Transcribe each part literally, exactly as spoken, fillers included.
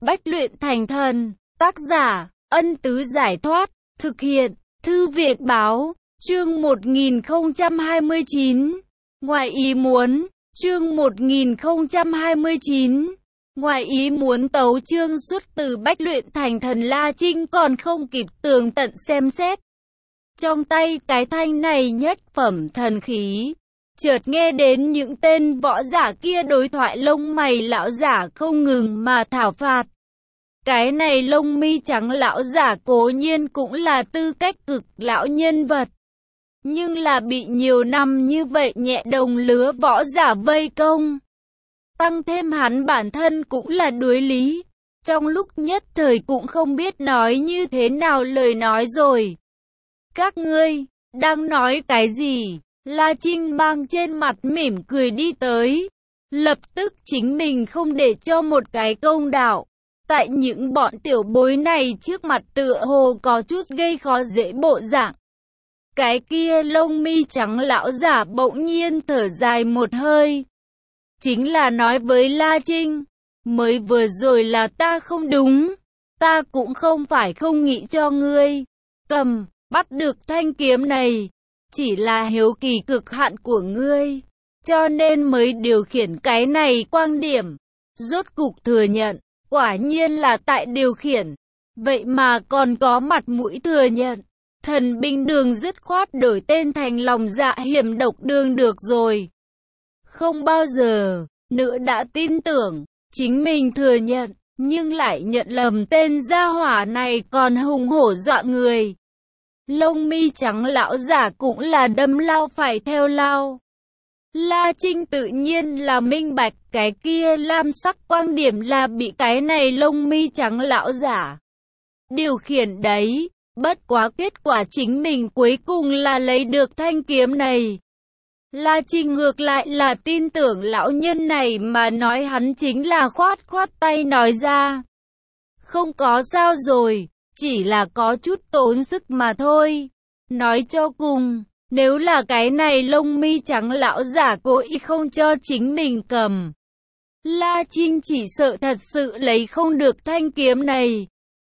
Bách luyện thành thần. Tác giả, Ân Tứ Giải Thoát. Thực hiện, Thư viện Báo. Chương một nghìn không trăm hai mươi chín. Ngoài ý muốn. Chương một nghìn không trăm hai mươi chín. Ngoài ý muốn tấu chương xuất từ Bách luyện thành thần. La Trinh còn không kịp tường tận xem xét. Trong tay cái thanh này nhất phẩm thần khí. Chợt nghe đến những tên võ giả kia đối thoại, lông mày lão giả không ngừng mà thảo phạt. Cái này lông mi trắng lão giả cố nhiên cũng là tư cách cực lão nhân vật. Nhưng là bị nhiều năm như vậy nhẹ đồng lứa võ giả vây công. Tăng thêm hắn bản thân cũng là đuối lý. Trong lúc nhất thời cũng không biết nói như thế nào lời nói rồi. Các ngươi, đang nói cái gì? La Trinh mang trên mặt mỉm cười đi tới. Lập tức chính mình không để cho một cái công đạo. Tại những bọn tiểu bối này trước mặt tựa hồ có chút gây khó dễ bộ dạng. Cái kia lông mi trắng lão giả bỗng nhiên thở dài một hơi. Chính là nói với La Trinh. Mới vừa rồi là ta không đúng. Ta cũng không phải không nghĩ cho ngươi. Cầm, bắt được thanh kiếm này. Chỉ là hiếu kỳ cực hạn của ngươi. Cho nên mới điều khiển cái này quang điểm. Rốt cục thừa nhận. Quả nhiên là tại điều khiển. Vậy mà còn có mặt mũi thừa nhận. Thần binh đường dứt khoát đổi tên thành lòng dạ hiểm độc đường được rồi. Không bao giờ nữa đã tin tưởng. Chính mình thừa nhận. Nhưng lại nhận lầm tên gia hỏa này còn hùng hổ dọa người. Lông mi trắng lão giả cũng là đâm lao phải theo lao. La Trinh tự nhiên là minh bạch cái kia lam sắc quang điểm là bị cái này lông mi trắng lão giả điều khiển đấy. Bất quá kết quả chính mình cuối cùng là lấy được thanh kiếm này. La Trinh ngược lại là tin tưởng lão nhân này mà nói, hắn chính là khoát khoát tay nói ra. Không có sao rồi, chỉ là có chút tốn sức mà thôi. Nói cho cùng, nếu là cái này lông mi trắng lão giả cố ý không cho chính mình cầm, La Trinh chỉ sợ thật sự lấy không được thanh kiếm này.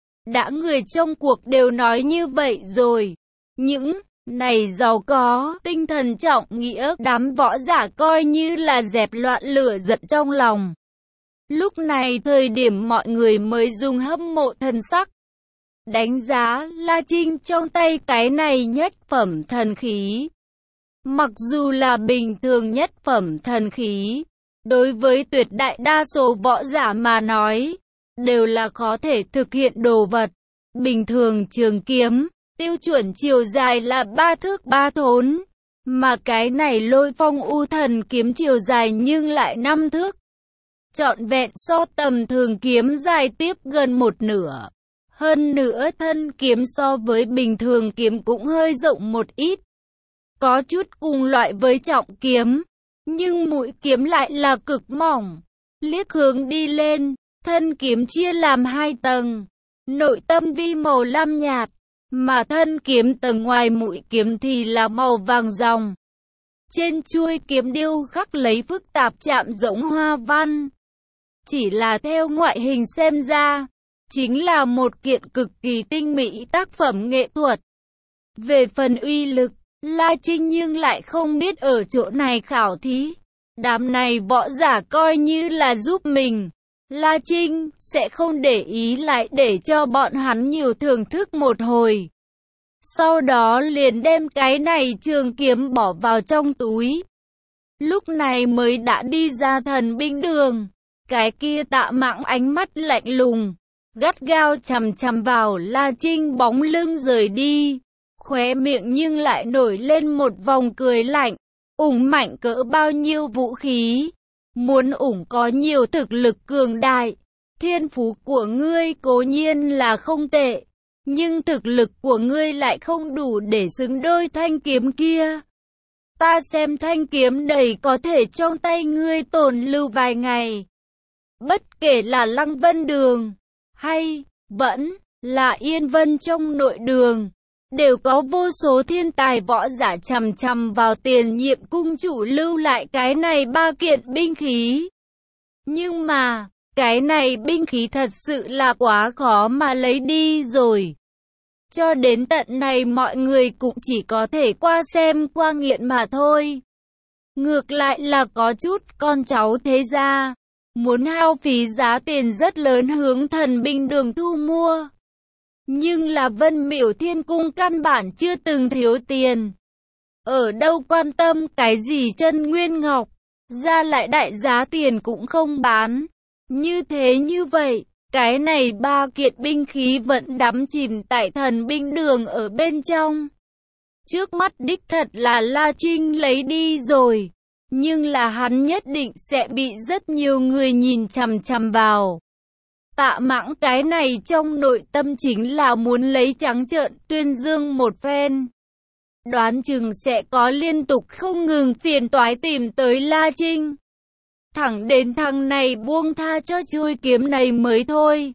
Đã người trong cuộc đều nói như vậy rồi. Những này giàu có, tinh thần trọng nghĩa, đám võ giả coi như là dẹp loạn lửa giận trong lòng. Lúc này thời điểm mọi người mới dùng hâm mộ thần sắc đánh giá La Trinh trong tay cái này nhất phẩm thần khí. Mặc dù là bình thường nhất phẩm thần khí, đối với tuyệt đại đa số võ giả mà nói, đều là có thể thực hiện đồ vật. Bình thường trường kiếm, tiêu chuẩn chiều dài là ba thước ba thốn, mà cái này Lôi Phong U Thần kiếm chiều dài nhưng lại năm thước. Trọn vẹn so tầm thường kiếm dài tiếp gần một nửa. Hơn nữa thân kiếm so với bình thường kiếm cũng hơi rộng một ít. Có chút cùng loại với trọng kiếm, nhưng mũi kiếm lại là cực mỏng. Liếc hướng đi lên, thân kiếm chia làm hai tầng. Nội tâm vi màu lam nhạt, mà thân kiếm tầng ngoài mũi kiếm thì là màu vàng ròng. Trên chuôi kiếm điêu khắc lấy phức tạp chạm rỗng hoa văn. Chỉ là theo ngoại hình xem ra, chính là một kiện cực kỳ tinh mỹ tác phẩm nghệ thuật. Về phần uy lực, La Trinh nhưng lại không biết ở chỗ này khảo thí. Đám này võ giả coi như là giúp mình. La Trinh sẽ không để ý lại để cho bọn hắn nhiều thưởng thức một hồi. Sau đó liền đem cái này trường kiếm bỏ vào trong túi. Lúc này mới đã đi ra thần binh đường. Cái kia Tạ Mãng ánh mắt lạnh lùng, gắt gao chằm chằm vào La Trinh bóng lưng rời đi. Khóe miệng nhưng lại nổi lên một vòng cười lạnh. Ủng mạnh cỡ bao nhiêu vũ khí? Muốn ủng có nhiều thực lực cường đại. Thiên phú của ngươi cố nhiên là không tệ, nhưng thực lực của ngươi lại không đủ để xứng đôi thanh kiếm kia. Ta xem thanh kiếm đầy có thể trong tay ngươi tồn lưu vài ngày. Bất kể là Lăng Vân Đường, hay vẫn là Yên Vân trong nội đường, đều có vô số thiên tài võ giả chằm chằm vào tiền nhiệm cung chủ lưu lại cái này ba kiện binh khí. Nhưng mà, Cái này binh khí thật sự là quá khó mà lấy đi rồi. Cho đến tận này mọi người cũng chỉ có thể qua xem qua nghiện mà thôi. Ngược lại là có chút con cháu thế gia muốn hao phí giá tiền rất lớn hướng Thần Binh Đường thu mua. Nhưng là Vân Miểu Thiên Cung căn bản chưa từng thiếu tiền. Ở đâu quan tâm cái gì chân nguyên ngọc, ra lại đại giá tiền cũng không bán. Như thế như vậy, cái này ba kiện binh khí vẫn đắm chìm tại Thần Binh Đường ở bên trong. Trước mắt đích thật là La Trinh lấy đi rồi, nhưng là hắn nhất định sẽ bị rất nhiều người nhìn chằm chằm vào. Tạ Mãng cái này trong nội tâm chính là muốn lấy trắng trợn tuyên dương một phen. Đoán chừng sẽ có liên tục không ngừng phiền toái tìm tới La Trinh. Thẳng đến thằng này buông tha cho chuôi kiếm này mới thôi.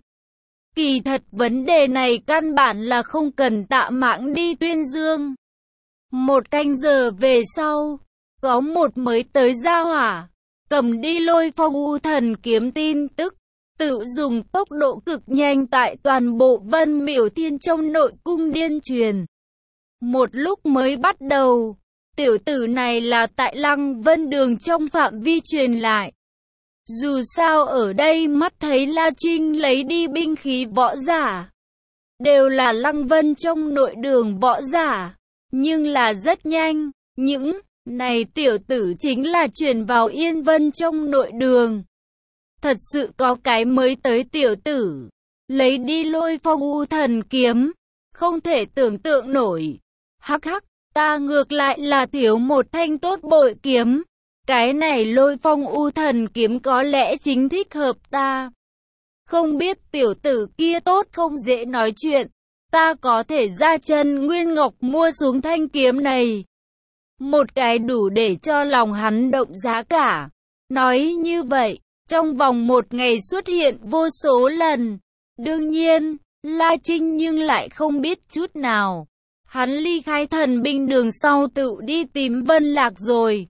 Kỳ thật vấn đề này căn bản là không cần Tạ Mãng đi tuyên dương. Một canh giờ về sau, có một mới tới gia hỏa, cầm đi Lôi Phong U Thần kiếm tin tức, tự dùng tốc độ cực nhanh tại toàn bộ Vân Miểu Thiên trong nội cung điên truyền. Một lúc mới bắt đầu, tiểu tử này là tại Lăng Vân Đường trong phạm vi truyền lại. Dù sao ở đây mắt thấy La Trinh lấy đi binh khí võ giả, đều là Lăng Vân trong nội đường võ giả, nhưng là rất nhanh, những này tiểu tử chính là truyền vào Yên Vân trong nội đường. Thật sự có cái mới tới tiểu tử, lấy đi Lôi Phong U Thần kiếm, không thể tưởng tượng nổi. Hắc hắc, ta ngược lại là thiếu một thanh tốt bội kiếm. Cái này Lôi Phong U Thần kiếm có lẽ chính thích hợp ta. Không biết tiểu tử kia tốt không dễ nói chuyện, ta có thể ra chân Nguyên Ngọc mua xuống thanh kiếm này. Một cái đủ để cho lòng hắn động giá cả. Nói như vậy, trong vòng một ngày xuất hiện vô số lần. Đương nhiên, La Trinh nhưng lại không biết chút nào. Hắn ly khai Thần Binh Đường sau tự đi tìm Vân Lạc rồi.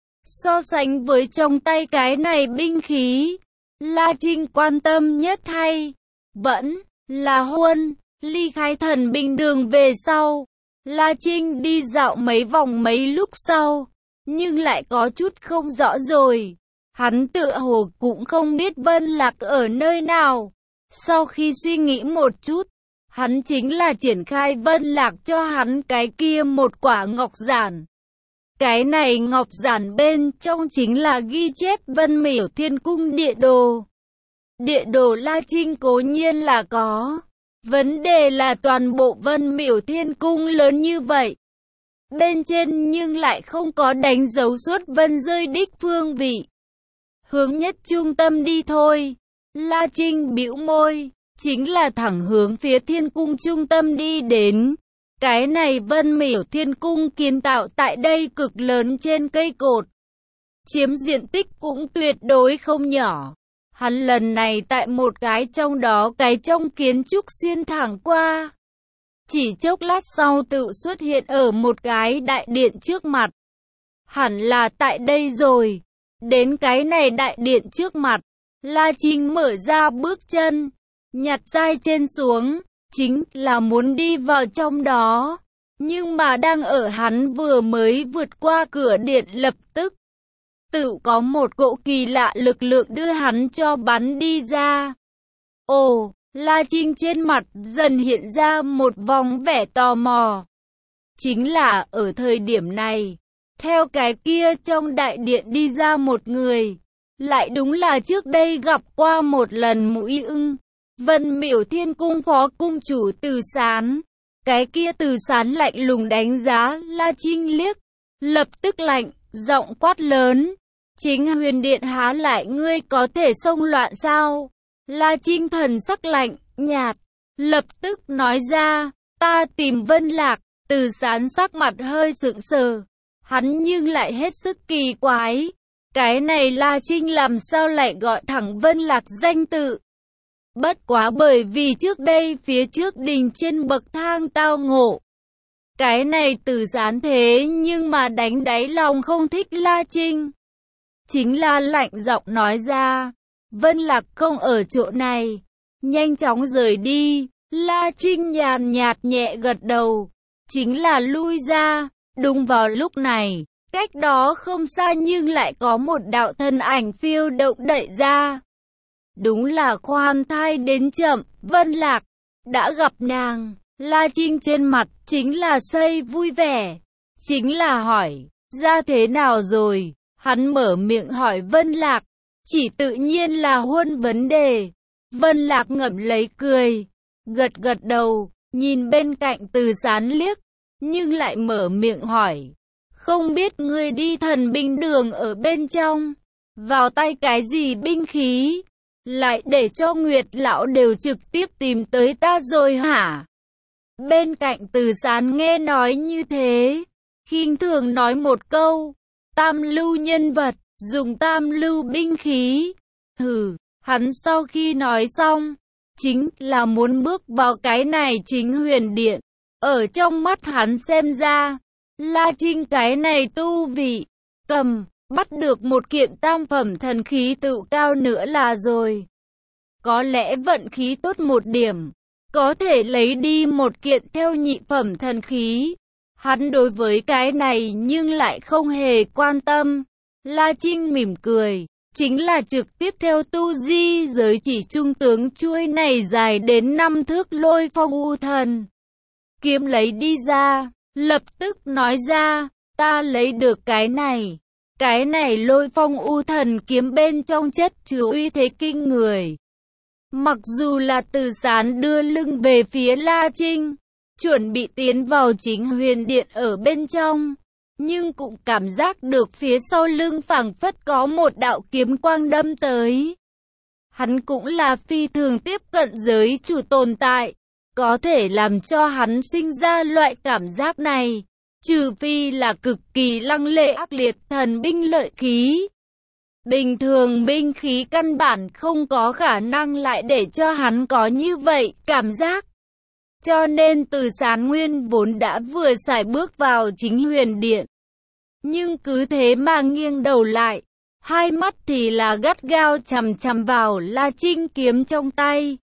So sánh với trong tay cái này binh khí, La Trinh quan tâm nhất hay vẫn là Huân. Ly khai Thần Binh Đường về sau, La Trinh đi dạo mấy vòng mấy lúc sau, nhưng lại có chút không rõ rồi. Hắn tựa hồ cũng không biết Vân Lạc ở nơi nào. Sau khi suy nghĩ một chút, hắn chính là triển khai Vân Lạc cho hắn cái kia một quả ngọc giản. Cái này ngọc giản bên trong chính là ghi chép Vân Miểu Thiên Cung địa đồ. Địa đồ La Trinh cố nhiên là có. Vấn đề là toàn bộ Vân Miểu Thiên Cung lớn như vậy. Bên trên nhưng lại không có đánh dấu suốt vân rơi đích phương vị. Hướng nhất trung tâm đi thôi. La Trinh bĩu môi, chính là thẳng hướng phía Thiên Cung trung tâm đi đến. Cái này Vân Miểu Thiên Cung kiến tạo tại đây cực lớn trên cây cột. Chiếm diện tích cũng tuyệt đối không nhỏ. Hắn lần này tại một cái trong đó cái trong kiến trúc xuyên thẳng qua. Chỉ chốc lát sau tự xuất hiện ở một cái đại điện trước mặt. Hẳn là tại đây rồi. Đến cái này đại điện trước mặt, La Trinh mở ra bước chân, nhặt dai trên xuống, chính là muốn đi vào trong đó. Nhưng mà đang ở hắn vừa mới vượt qua cửa điện lập tức, tự có một cỗ kỳ lạ lực lượng đưa hắn cho bắn đi ra. Ồ, La Trinh trên mặt dần hiện ra một vòng vẻ tò mò. Chính là ở thời điểm này, theo cái kia trong đại điện đi ra một người, lại đúng là trước đây gặp qua một lần Mũi Ưng, Vân Miểu Thiên Cung phó cung chủ Từ Sán. Cái kia Từ Sán lạnh lùng đánh giá La Trinh liếc, lập tức lạnh, giọng quát lớn. Chính Huyền Điện há lại ngươi có thể xông loạn sao? La Trinh thần sắc lạnh, nhạt, lập tức nói ra, ta tìm Vân Lạc. Từ Sán sắc mặt hơi sững sờ, hắn nhưng lại hết sức kỳ quái. Cái này La Trinh làm sao lại gọi thẳng Vân Lạc danh tự? Bất quá bởi vì trước đây phía trước đình trên bậc thang tao ngộ. Cái này Từ Sán thế nhưng mà đánh đáy lòng không thích La Trinh. Chính là lạnh giọng nói ra, Vân Lạc không ở chỗ này, nhanh chóng rời đi. La Trinh nhàn nhạt nhẹ gật đầu, chính là lui ra. Đúng vào lúc này, cách đó không xa nhưng lại có một đạo thân ảnh phiêu động đẩy ra. Đúng là khoan thai đến chậm, Vân Lạc đã gặp nàng. La Trinh trên mặt chính là xây vui vẻ, chính là hỏi, ra thế nào rồi? Hắn mở miệng hỏi Vân Lạc, chỉ tự nhiên là huân vấn đề. Vân Lạc ngậm lấy cười, gật gật đầu, nhìn bên cạnh Từ Sán liếc, nhưng lại mở miệng hỏi, không biết ngươi đi thần binh đường ở bên trong, vào tay cái gì binh khí, lại để cho Nguyệt lão đều trực tiếp tìm tới ta rồi hả? Bên cạnh Từ Sán nghe nói như thế, khinh thường nói một câu, tam lưu nhân vật, dùng tam lưu binh khí. Hừ, hắn sau khi nói xong, chính là muốn bước vào cái này chính huyền điện. Ở trong mắt hắn xem ra, La Trinh cái này tu vị, cầm, bắt được một kiện tam phẩm thần khí tự cao nữa là rồi. Có lẽ vận khí tốt một điểm, có thể lấy đi một kiện theo nhị phẩm thần khí. Hắn đối với cái này nhưng lại không hề quan tâm. La Trinh mỉm cười, chính là trực tiếp theo tu di giới chỉ trung tướng chuôi này dài đến năm thước Lôi Phong U Thần kiếm lấy đi ra, lập tức nói ra, ta lấy được cái này. Cái này Lôi Phong U Thần kiếm bên trong chất chứa uy thế kinh người. Mặc dù là Từ Sán đưa lưng về phía La Trinh, chuẩn bị tiến vào chính huyền điện ở bên trong, nhưng cũng cảm giác được phía sau lưng phảng phất có một đạo kiếm quang đâm tới. Hắn cũng là phi thường tiếp cận giới chủ tồn tại, có thể làm cho hắn sinh ra loại cảm giác này, trừ phi là cực kỳ lăng lệ ác liệt thần binh lợi khí. Bình thường binh khí căn bản không có khả năng lại để cho hắn có như vậy cảm giác. Cho nên Từ Sán nguyên vốn đã vừa sải bước vào chính huyền điện, nhưng cứ thế mà nghiêng đầu lại, hai mắt thì là gắt gao chằm chằm vào La Trinh kiếm trong tay.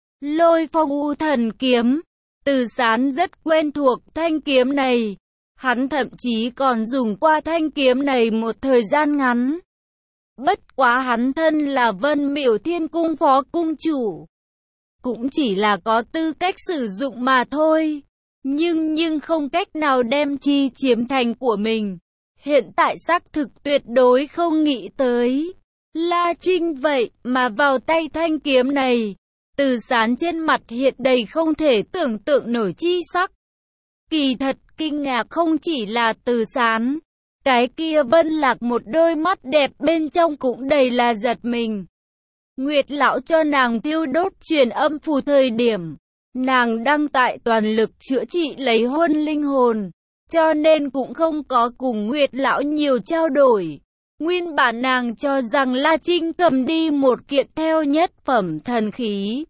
Lôi Phong U Thần kiếm, Từ Sán rất quen thuộc thanh kiếm này, hắn thậm chí còn dùng qua thanh kiếm này một thời gian ngắn. Bất quá hắn thân là Vân Miểu Thiên Cung phó cung chủ, cũng chỉ là có tư cách sử dụng mà thôi, nhưng nhưng không cách nào đem chi chiếm thành của mình. Hiện tại xác thực tuyệt đối không nghĩ tới La Trinh vậy mà vào tay thanh kiếm này. Từ Sán trên mặt hiện đầy không thể tưởng tượng nổi chi sắc. Kỳ thật kinh ngạc không chỉ là Từ Sán, cái kia Vân Lạc một đôi mắt đẹp bên trong cũng đầy là giật mình. Nguyệt lão cho nàng thiêu đốt truyền âm phù thời điểm, nàng đang tại toàn lực chữa trị lấy huân linh hồn, cho nên cũng không có cùng Nguyệt lão nhiều trao đổi. Nguyên bản nàng cho rằng La Trinh cầm đi một kiện theo nhất phẩm thần khí,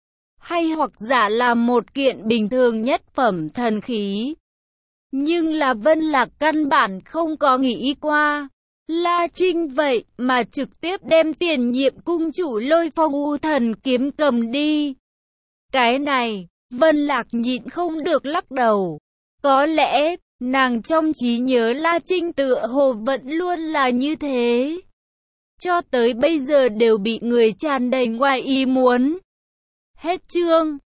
hay hoặc giả là một kiện bình thường nhất phẩm thần khí. Nhưng là Vân Lạc căn bản không có nghĩ qua La Trinh vậy mà trực tiếp đem tiền nhiệm cung chủ Lôi Phong U Thần kiếm cầm đi. Cái này, Vân Lạc nhịn không được lắc đầu. Có lẽ, nàng trong trí nhớ La Trinh tựa hồ vẫn luôn là như thế. Cho tới bây giờ đều bị người tràn đầy ngoài ý muốn. Hết chương.